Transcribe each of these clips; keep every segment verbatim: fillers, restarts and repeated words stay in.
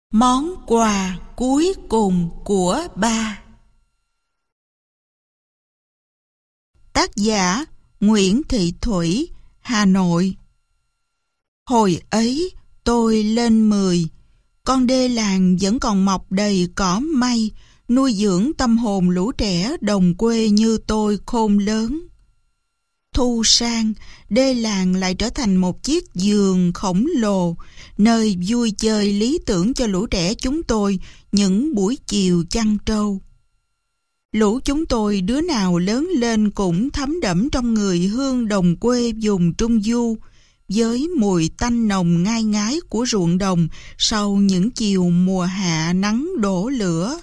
Món quà cuối cùng của ba. Tác giả Nguyễn Thị Thủy, Hà Nội. Hồi ấy tôi lên mười, con đê làng vẫn còn mọc đầy cỏ may, nuôi dưỡng tâm hồn lũ trẻ đồng quê như tôi khôn lớn. Thu sang, đê làng lại trở thành một chiếc giường khổng lồ, nơi vui chơi lý tưởng cho lũ trẻ chúng tôi những buổi chiều chăn trâu. Lũ chúng tôi đứa nào lớn lên cũng thấm đẫm trong người hương đồng quê vùng Trung Du, với mùi tanh nồng ngai ngái của ruộng đồng sau những chiều mùa hạ nắng đổ lửa.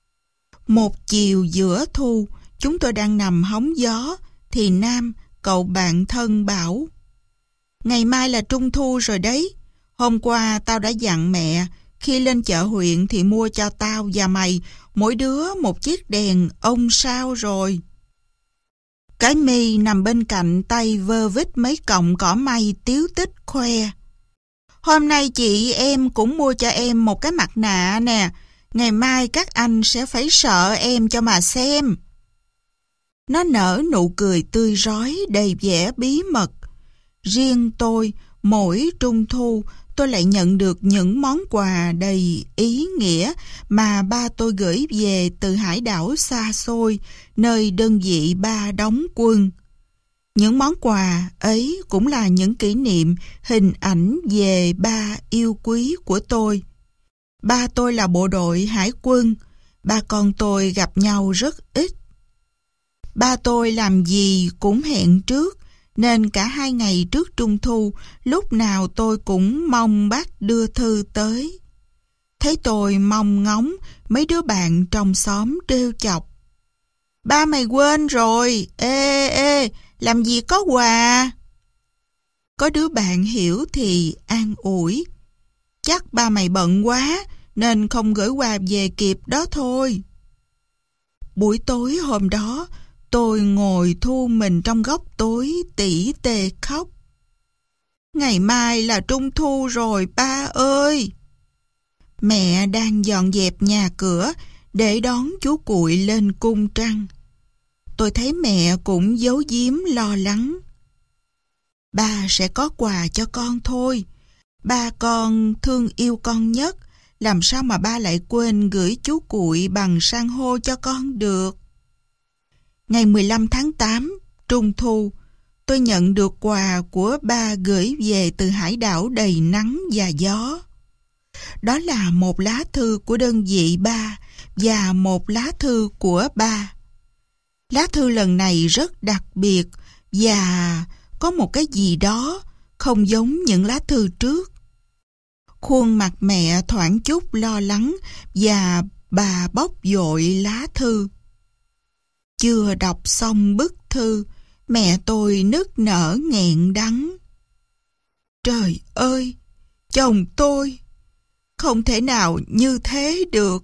Một chiều giữa thu, chúng tôi đang nằm hóng gió, thì Nam, cậu bạn thân bảo: "Ngày mai là Trung Thu rồi đấy. Hôm qua tao đã dặn mẹ, khi lên chợ huyện thì mua cho tao và mày mỗi đứa một chiếc đèn ông sao rồi." Cái My nằm bên cạnh tay vơ vít mấy cọng cỏ may tíu tích khoe: "Hôm nay chị em cũng mua cho em một cái mặt nạ nè. Ngày mai các anh sẽ phải sợ em cho mà xem." Nó nở nụ cười tươi rói đầy vẻ bí mật. Riêng tôi, mỗi Trung Thu, tôi lại nhận được những món quà đầy ý nghĩa mà ba tôi gửi về từ hải đảo xa xôi, nơi đơn vị ba đóng quân. Những món quà ấy cũng là những kỷ niệm, hình ảnh về ba yêu quý của tôi. Ba tôi là bộ đội hải quân, ba con tôi gặp nhau rất ít. Ba tôi làm gì cũng hẹn trước, nên cả hai ngày trước Trung Thu, lúc nào tôi cũng mong bác đưa thư tới. Thấy tôi mong ngóng, mấy đứa bạn trong xóm trêu chọc: "Ba mày quên rồi, ê ê, làm gì có quà." Có đứa bạn hiểu thì an ủi: "Chắc ba mày bận quá, nên không gửi quà về kịp đó thôi." Buổi tối hôm đó, tôi ngồi thu mình trong góc tối tỉ tê khóc. "Ngày mai là Trung Thu rồi ba ơi." Mẹ đang dọn dẹp nhà cửa để đón chú Cuội lên cung trăng. Tôi thấy mẹ cũng giấu giếm lo lắng. "Ba sẽ có quà cho con thôi. Ba con thương yêu con nhất, làm sao mà ba lại quên gửi chú Cuội bằng san hô cho con được." Ngày mười lăm tháng tám, Trung Thu, tôi nhận được quà của ba gửi về từ hải đảo đầy nắng và gió. Đó là một lá thư của đơn vị ba và một lá thư của ba. Lá thư lần này rất đặc biệt và có một cái gì đó không giống những lá thư trước. Khuôn mặt mẹ thoảng chút lo lắng và bà bóc vội lá thư. Chưa đọc xong bức thư, mẹ tôi nức nở nghẹn đắng: "Trời ơi, chồng tôi, không thể nào như thế được."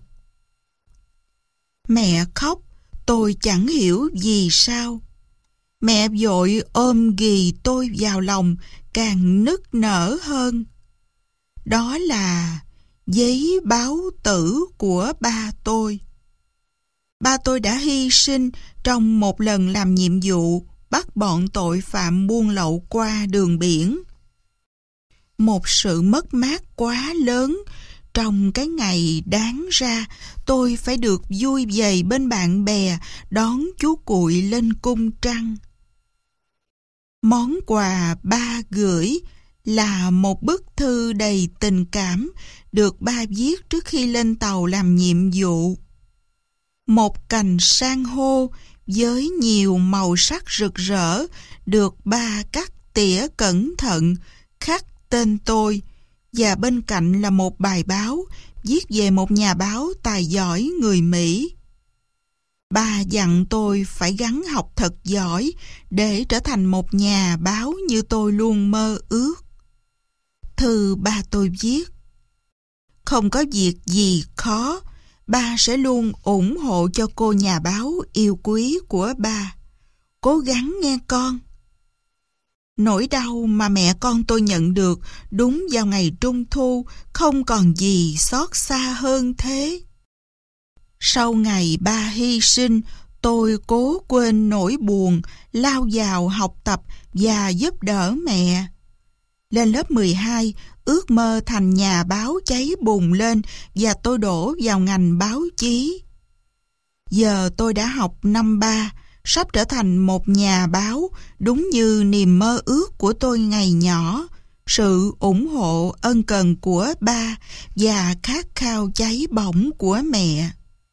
Mẹ khóc, tôi chẳng hiểu vì sao. Mẹ vội ôm ghì tôi vào lòng, càng nức nở hơn. Đó là giấy báo tử của ba tôi. Ba tôi đã hy sinh trong một lần làm nhiệm vụ bắt bọn tội phạm buôn lậu qua đường biển. Một sự mất mát quá lớn trong cái ngày đáng ra tôi phải được vui vầy bên bạn bè đón chú Cuội lên cung trăng. Món quà ba gửi là một bức thư đầy tình cảm được ba viết trước khi lên tàu làm nhiệm vụ. Một cành san hô với nhiều màu sắc rực rỡ được ba cắt tỉa cẩn thận, khắc tên tôi, và bên cạnh là một bài báo viết về một nhà báo tài giỏi người Mỹ. Ba dặn tôi phải gắng học thật giỏi để trở thành một nhà báo như tôi luôn mơ ước. Thư ba tôi viết: "Không có việc gì khó, ba sẽ luôn ủng hộ cho cô nhà báo yêu quý của ba. Cố gắng nghe con." Nỗi đau mà mẹ con tôi nhận được đúng vào ngày Trung Thu không còn gì xót xa hơn thế. Sau ngày ba hy sinh, tôi cố quên nỗi buồn, lao vào học tập và giúp đỡ mẹ. Lên lớp mười hai, ước mơ thành nhà báo cháy bùng lên và tôi đổ vào ngành báo chí. Giờ tôi đã học năm ba, sắp trở thành một nhà báo, đúng như niềm mơ ước của tôi ngày nhỏ, sự ủng hộ ân cần của ba và khát khao cháy bỏng của mẹ.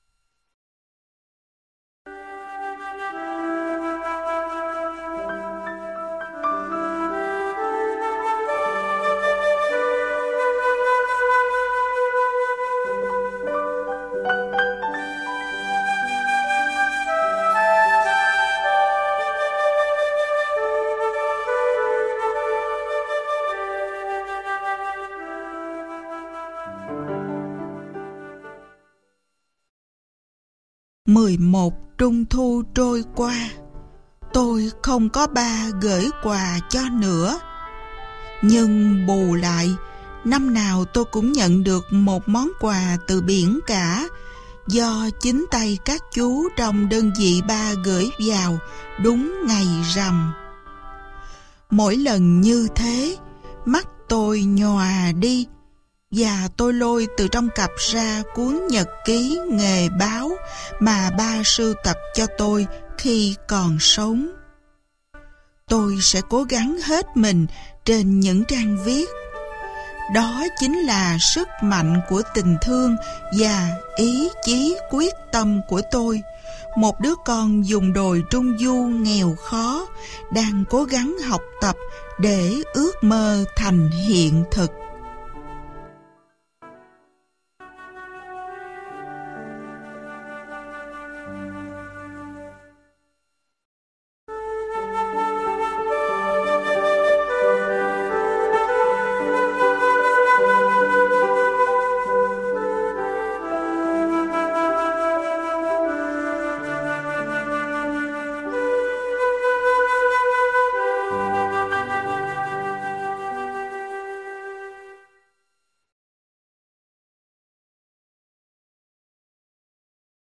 mười một Trung thu trôi qua, tôi không có ba gửi quà cho nữa. Nhưng bù lại, năm nào tôi cũng nhận được một món quà từ biển cả, do chính tay các chú trong đơn vị ba gửi vào đúng ngày rằm. Mỗi lần như thế, mắt tôi nhòa đi, và tôi lôi từ trong cặp ra cuốn nhật ký nghề báo mà ba sưu tập cho tôi khi còn sống. Tôi sẽ cố gắng hết mình trên những trang viết. Đó chính là sức mạnh của tình thương và ý chí quyết tâm của tôi, một đứa con vùng đồi Trung Du nghèo khó, đang cố gắng học tập để ước mơ thành hiện thực.